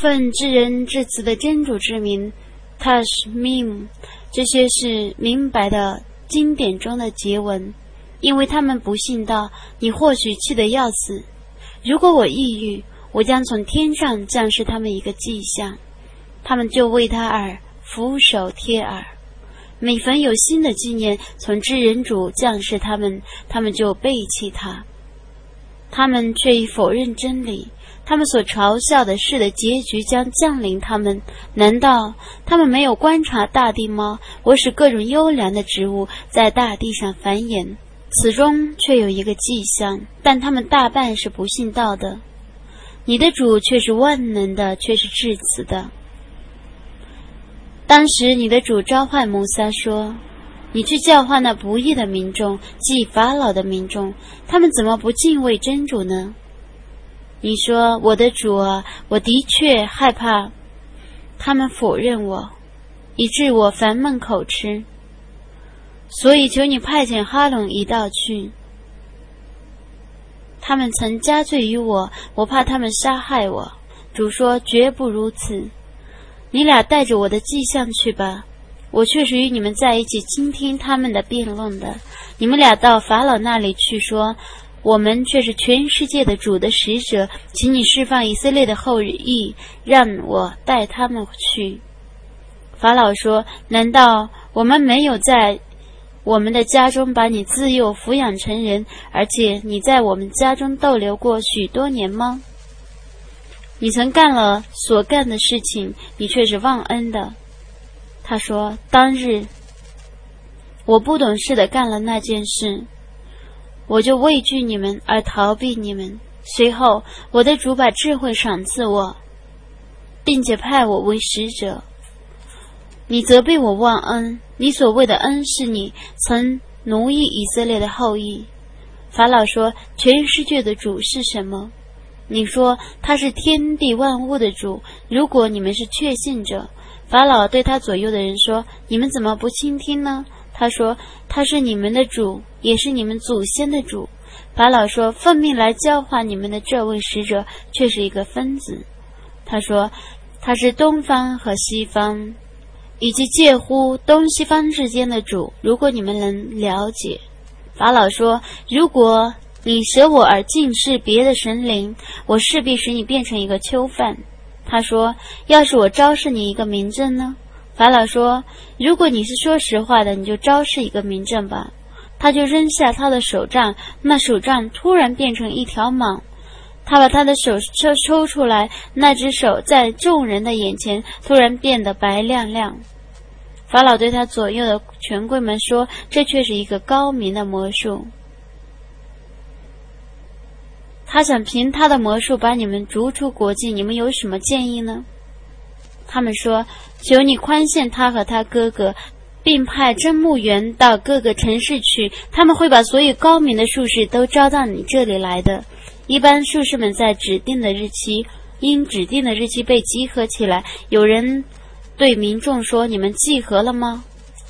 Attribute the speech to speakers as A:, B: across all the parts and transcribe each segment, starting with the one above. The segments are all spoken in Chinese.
A: 奉至仁至慈的真主之名 Tashmim， 这些是明白的经典中的结文。因为他们不信道，你或许气得要死。如果我抑郁，我将从天上降示他们一个迹象，他们就为他而俯首贴耳。每逢有新的纪念从至仁主降示他们，他们就背弃他。他们却已否认真理，他们所嘲笑的事的结局将降临他们。难道他们没有观察大地吗？我使各种优良的植物在大地上繁衍，此中却有一个迹象，但他们大半是不信道的。你的主却是万能的，却是至慈的。当时你的主召唤摩撒说，你去教化那不义的民众，即法老的民众，他们怎么不敬畏真主呢？你说，我的主啊，我的确害怕他们否认我，以致我烦闷口吃，所以求你派遣哈伦一道去。他们曾加罪于我，我怕他们杀害我。主说，绝不如此，你俩带着我的迹象去吧，我确实与你们在一起倾听他们的辩论的。你们俩到法老那里去说，我们却是全世界的主的使者，请你释放以色列的后裔，让我带他们去。法老说，难道我们没有在我们的家中把你自幼抚养成人，而且你在我们家中逗留过许多年吗？你曾干了所干的事情，你却是忘恩的。他说，当日我不懂事的干了那件事，我就畏惧你们而逃避你们。随后我的主把智慧赏赐我，并且派我为使者。你责备我忘恩，你所谓的恩是你曾奴役以色列的后裔。法老说，全世界的主是什么？你说，他是天地万物的主。如果你们是确信者，法老对他左右的人说，你们怎么不倾听呢？他说，他是你们的主，也是你们祖先的主。法老说，奉命来教化你们的这位使者却是一个疯子。他说，他是东方和西方以及介乎东西方之间的主，如果你们能了解。法老说，如果你舍我而敬视别的神灵，我势必使你变成一个囚犯。他说，要是我昭示你一个明证呢？法老说，如果你是说实话的，你就昭示一个明证吧。他就扔下他的手杖，那手杖突然变成一条蟒。他把他的手抽出来，那只手在众人的眼前突然变得白亮亮。法老对他左右的权贵们说，这却是一个高明的魔术。他想凭他的魔术把你们逐出国境，你们有什么建议呢？他们说，求你宽限他和他哥哥，并派侦牧员到各个城市去，他们会把所有高明的术士都招到你这里来的。一般术士们在指定的日期，因指定的日期被集合起来。有人对民众说，你们集合了吗？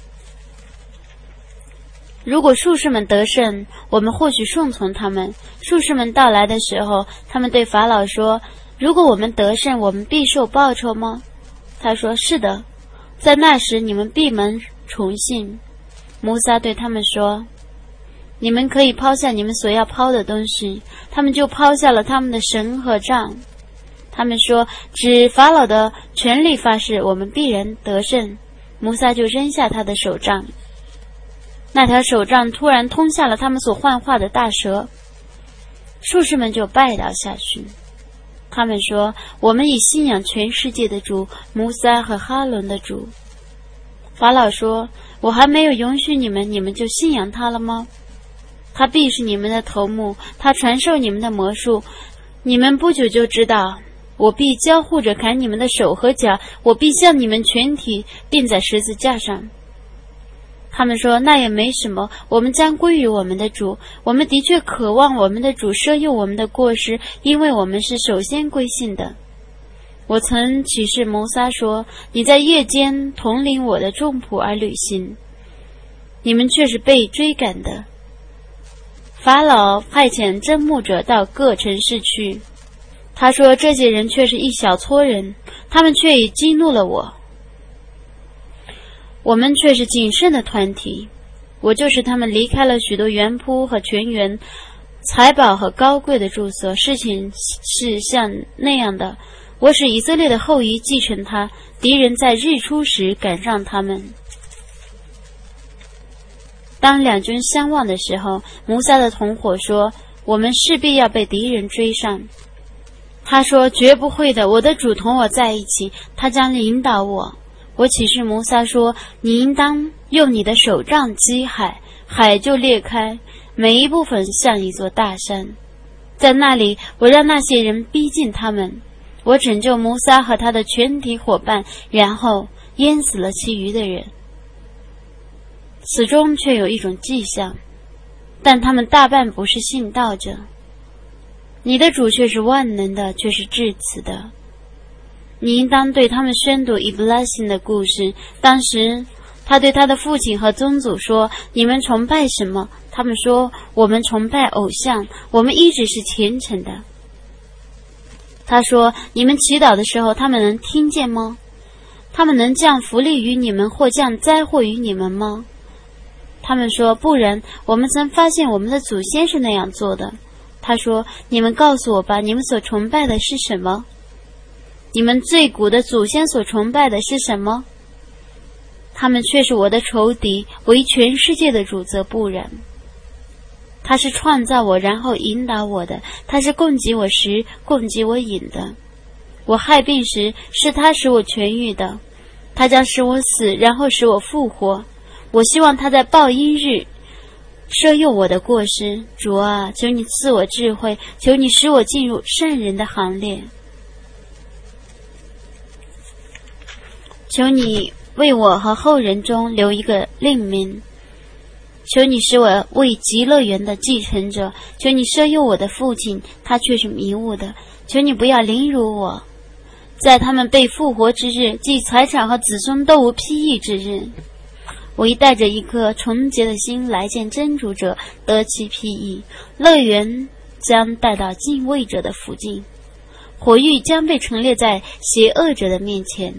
A: 如果术士们得胜，我们或许顺从他们。术士们到来的时候，他们对法老说，如果我们得胜，我们必受报酬吗？他说，是的，在那时你们闭门崇信。摩撒对他们说，你们可以抛下你们所要抛的东西。他们就抛下了他们的绳和杖。他们说，指法老的权力发誓，我们必然得胜。摩撒就扔下他的手杖，那条手杖突然通下了他们所幻化的大蛇，术士们就拜倒下去。他们说，我们已信仰全世界的主，摩撒和哈伦的主。法老说，我还没有允许你们，你们就信仰他了吗？他必是你们的头目，他传授你们的魔术，你们不久就知道。我必交互着砍你们的手和脚，我必向你们全体钉在十字架上。他们说，那也没什么，我们将归于我们的主。我们的确渴望我们的主赦宥我们的过失，因为我们是首先归信的。我曾启示摩撒说，你在夜间统领我的众仆而旅行，你们却是被追赶的。法老派遣侦牧者到各城市去， 他说这些人却是一小撮人，他们却已激怒了我。我们却是谨慎的团体，我就是他们离开了许多园圃和泉源，财宝和高贵的住所。事情是像那样的，我使以色列的后裔继承他，敌人在日出时赶上他们。当两军相望的时候，摩萨的同伙说，我们势必要被敌人追上。他说，绝不会的，我的主同我在一起，他将引导我。我启示摩萨说，你应当用你的手杖击海，海就裂开，每一部分像一座大山。在那里，我让那些人逼近他们，我拯救摩萨和他的全体伙伴，然后淹死了其余的人。此中却有一种迹象，但他们大半不是信道者。你的主却是万能的，却是至此的。你应当对他们宣读以布拉辛的故事。当时他对他的父亲和宗祖说，你们崇拜什么？他们说，我们崇拜偶像，我们一直是虔诚的。他说，你们祈祷的时候，他们能听见吗？他们能降福利于你们或降灾祸于你们吗？他们说，不然，我们曾发现我们的祖先是那样做的。他说，你们告诉我吧，你们所崇拜的是什么？你们最古的祖先所崇拜的是什么？他们却是我的仇敌，为全世界的主则不然。他是创造我，然后引导我的，他是供给我食，供给我饮的。我害病时，是他使我痊愈的，他将使我死，然后使我复活。我希望他在报应日赦宥我的过失。主啊，求你赐我智慧，求你使我进入圣人的行列。求你为我和后人中留一个令名，求你使我为极乐园的继承者，求你赦宥我的父亲，他却是迷雾的，求你不要凌辱我，在他们被复活之日，即财产和子孙都无裨益之日。我已带着一颗纯洁的心来见真主者，得其裨益。乐园将带到敬畏者的附近，火狱将被陈列在邪恶者的面前，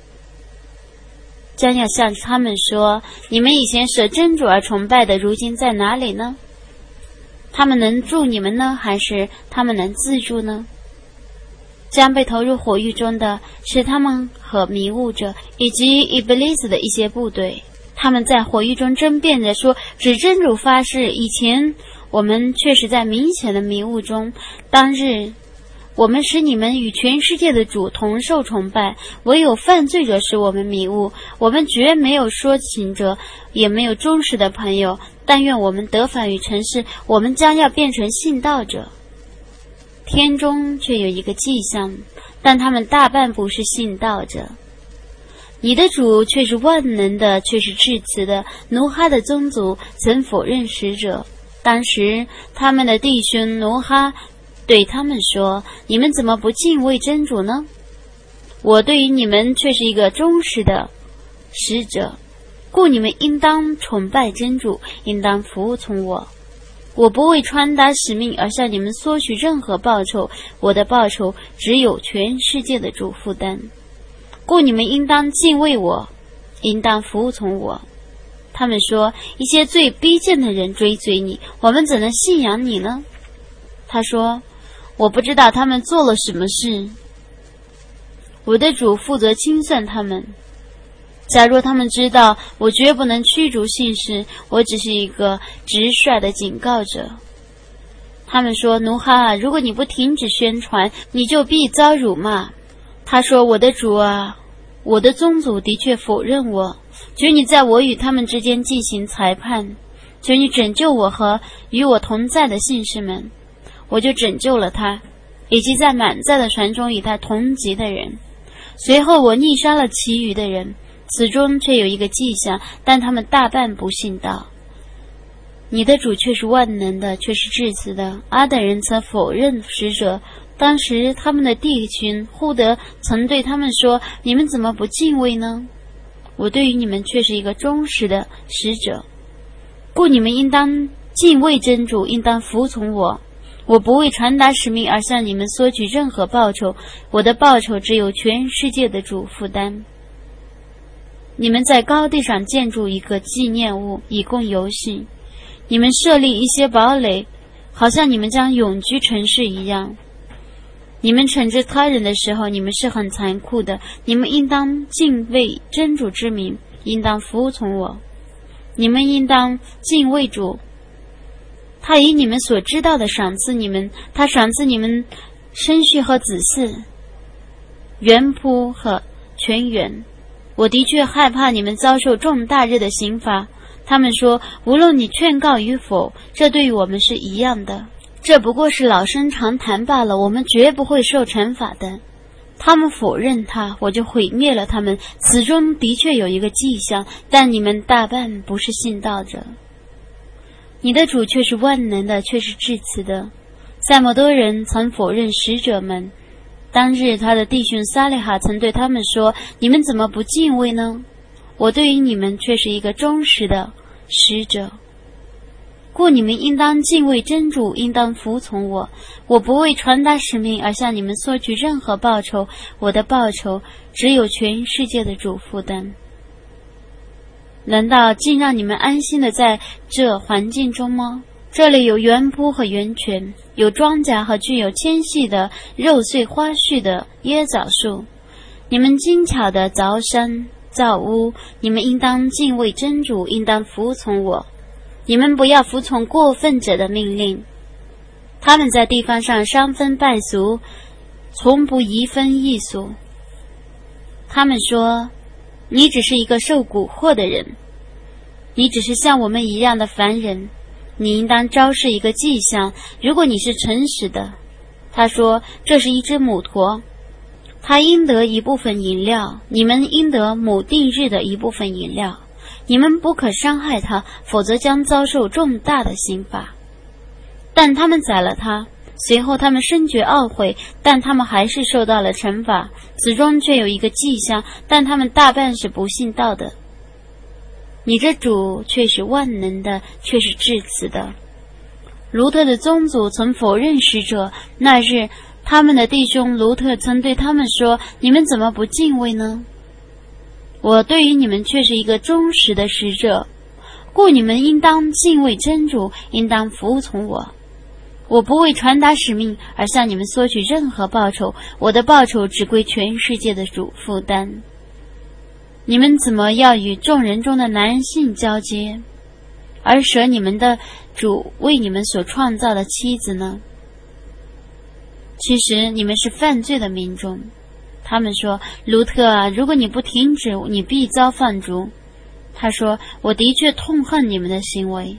A: 将要向他们说，你们以前舍真主而崇拜的，如今在哪里呢？他们能助你们呢，还是他们能自助呢？将被投入火狱中的是他们和迷雾者以及伊布利斯的一些部队。他们在火狱中争辩着说，指真主发誓，以前我们确实在明显的迷雾中，当日我们使你们与全世界的主同受崇拜，唯有犯罪者使我们迷雾。我们绝没有说情者，也没有忠实的朋友，但愿我们得返于尘世，我们将要变成信道者。天中却有一个迹象，但他们大半不是信道者。你的主却是万能的，却是至慈的。奴哈的宗族曾否认使者，当时他们的弟兄奴哈对他们说，你们怎么不敬畏真主呢？我对于你们却是一个忠实的使者，故你们应当崇拜真主，应当服从我。我不为传达使命而向你们索取任何报酬，我的报酬只有全世界的主负担。故你们应当敬畏我，应当服从我。他们说，一些最逼贱的人追随你，我们怎能信仰你呢？他说，我不知道他们做了什么事，我的主负责清算他们。假若他们知道，我绝不能驱逐信士，我只是一个直率的警告者。他们说，奴哈，如果你不停止宣传，你就必遭辱骂。他说，我的主啊，我的宗族的确否认我，求你在我与他们之间进行裁判，求你拯救我和与我同在的信士们。我就拯救了他，以及在满载的船中与他同级的人。随后我逆杀了其余的人，此中却有一个迹象，但他们大半不信道。你的主却是万能的，却是至慈的。阿等人曾否认使者，当时他们的弟兄忽德曾对他们说，你们怎么不敬畏呢？我对于你们却是一个忠实的使者，故你们应当敬畏真主，应当服从我。 我不为传达使命而向你们索取任何报酬，我的报酬只有全世界的主负担。你们在高地上建筑一个纪念物，以供游戏。你们设立一些堡垒，好像你们将永居城市一样。你们惩治他人的时候，你们是很残酷的。你们应当敬畏真主之名，应当服从我。你们应当敬畏主，他以你们所知道的赏赐你们，他赏赐你们生畜和子嗣，园圃和泉源。我的确害怕你们遭受重大日的刑罚。他们说，无论你劝告与否，这对于我们是一样的，这不过是老生常谈罢了，我们绝不会受惩罚的。他们否认他，我就毁灭了他们。此中的确有一个迹象，但你们大半不是信道者。你的主却是万能的，却是至慈的。塞摩多人曾否认使者们，当日他的弟兄撒利哈曾对他们说，你们怎么不敬畏呢？我对于你们却是一个忠实的使者，故你们应当敬畏真主，应当服从我。我不为传达使命而向你们索取任何报酬，我的报酬只有全世界的主负担。难道竟让你们安心的在这环境中吗？这里有园圃和源泉，有庄稼和具有纤细的肉穗花絮的椰枣树。你们精巧的凿山造屋，你们应当敬畏真主，应当服从我。你们不要服从过分者的命令，他们在地方上伤风败俗，从不移风易俗。他们说，你只是一个受蛊惑的人，你只是像我们一样的凡人，你应当昭示一个迹象，如果你是诚实的。他说，这是一只母驼，他应得一部分饮料，你们应得母定日的一部分饮料。你们不可伤害他，否则将遭受重大的刑罚。但他们宰了他，随后他们深觉懊悔，但他们还是受到了惩罚。此中却有一个迹象，但他们大半是不信道的。你这主却是万能的，却是至慈的。卢特的宗族曾否认使者，那日他们的弟兄卢特曾对他们说，你们怎么不敬畏呢？我对于你们却是一个忠实的使者，故你们应当敬畏真主，应当服从我。我不为传达使命而向你们索取任何报酬，我的报酬只归全世界的主负担。你们怎么要与众人中的男性交接，而舍你们的主为你们所创造的妻子呢？其实你们是犯罪的民众。他们说，卢特啊，如果你不停止，你必遭放逐。他说，我的确痛恨你们的行为。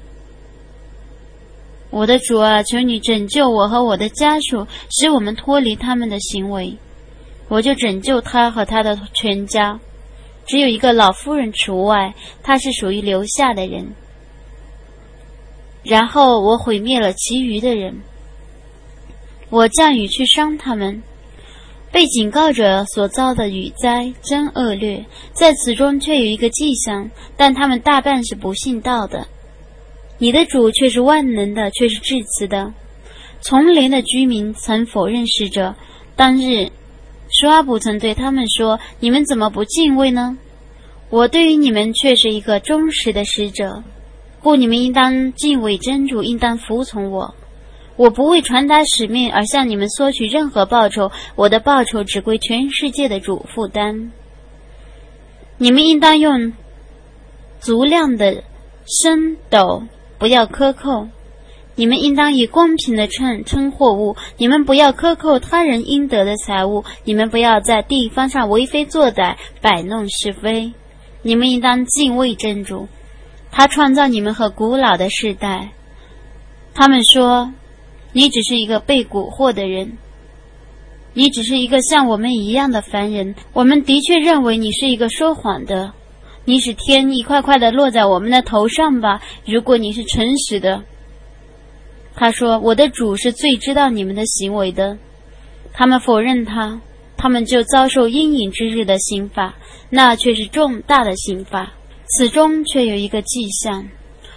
A: 我的主啊，求你拯救我和我的家属，使我们脱离他们的行为。我就拯救他和他的全家，只有一个老妇人除外，她是属于留下的人。然后我毁灭了其余的人，我降雨去伤他们。被警告者所遭的雨灾真恶劣，在此中却有一个迹象，但他们大半是不信道的。你的主却是万能的，却是至慈的。丛林的居民曾否认使者，当日舒阿卜曾对他们说，你们怎么不敬畏呢？我对于你们却是一个忠实的使者，故你们应当敬畏真主，应当服从我。我不为传达使命而向你们索取任何报酬，我的报酬只归全世界的主负担。你们应当用足量的升斗，不要克扣。你们应当以公平的称货物，你们不要克扣他人应得的财物，你们不要在地方上为非作歹，摆弄是非。你们应当敬畏真主，他创造你们和古老的世代。他们说，你只是一个被蛊惑的人，你只是一个像我们一样的凡人，我们的确认为你是一个说谎的。你使天一块块的落在我们的头上吧，如果你是诚实的。他说，我的主是最知道你们的行为的。他们否认他，他们就遭受阴影之日的刑罚，那却是重大的刑罚。此中却有一个迹象，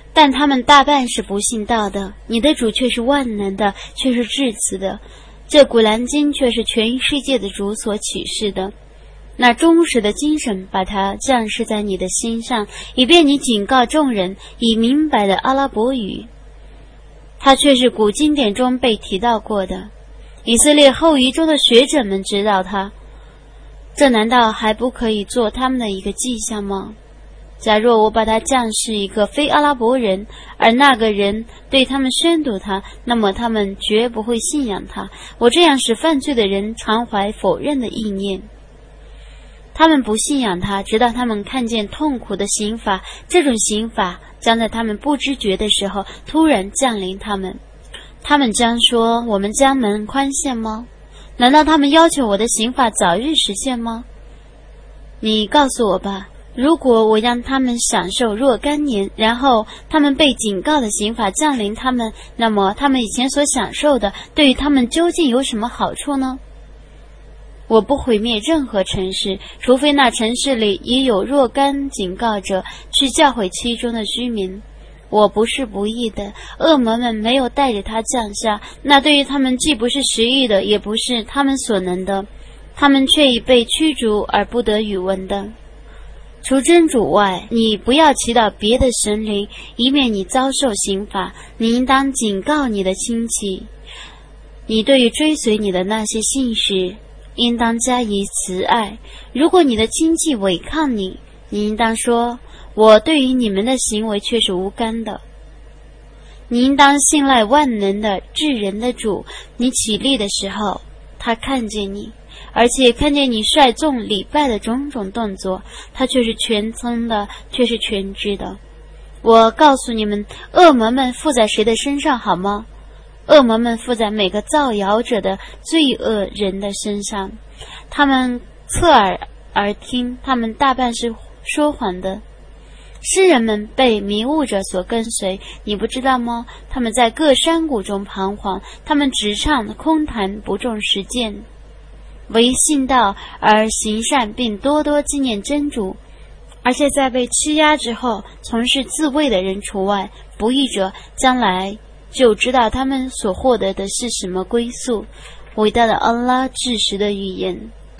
A: 但他们大半是不信道的，你的主却是万能的，却是至慈的。这古兰经却是全世界的主所启示的，那忠实的精神把它降示在你的心上，以便你警告众人以明白的阿拉伯语。它却是古经典中被提到过的，以色列后裔中的学者们知道它，这难道还不可以做他们的一个迹象吗？假若我把它降示一个非阿拉伯人，而那个人对他们宣读它，那么他们绝不会信仰它。我这样使犯罪的人常怀否认的意念，他们不信仰它，直到他们看见痛苦的刑罚，这种刑罚将在他们不知觉的时候突然降临他们。他们将说，我们将门宽限吗？难道他们要求我的刑罚早日实现吗？你告诉我吧，如果我让他们享受若干年，然后他们被警告的刑罚降临他们，那么他们以前所享受的对于他们究竟有什么好处呢？我不毁灭任何城市，除非那城市里已有若干警告者去教诲其中的居民。我不是不义的，恶魔们没有带着他降下，那对于他们既不是实意的，也不是他们所能的，他们却已被驱逐而不得语闻的。除真主外，你不要祈祷别的神灵，以免你遭受刑罚。你应当警告你的亲戚，你对于追随你的那些信使应当加以慈爱。如果你的亲戚违抗你，你应当说，我对于你们的行为却是无干的。你应当信赖万能的至人的主，你起立的时候他看见你，而且看见你率众礼拜的种种动作，他却是全聪的，却是全知的。我告诉你们，恶魔们附在谁的身上好吗？恶魔们附在每个造谣者的罪恶人的身上。他们侧耳而听，他们大半是说谎的。诗人们被迷雾者所跟随，你不知道吗？他们在各山谷中彷徨，他们只唱空谈，不重实践。唯信道而行善，并多多纪念真主，而且在被欺压之后从事自卫的人除外，不义者将来就知道他们所获得的是什么归宿。伟大的安拉至实的预言。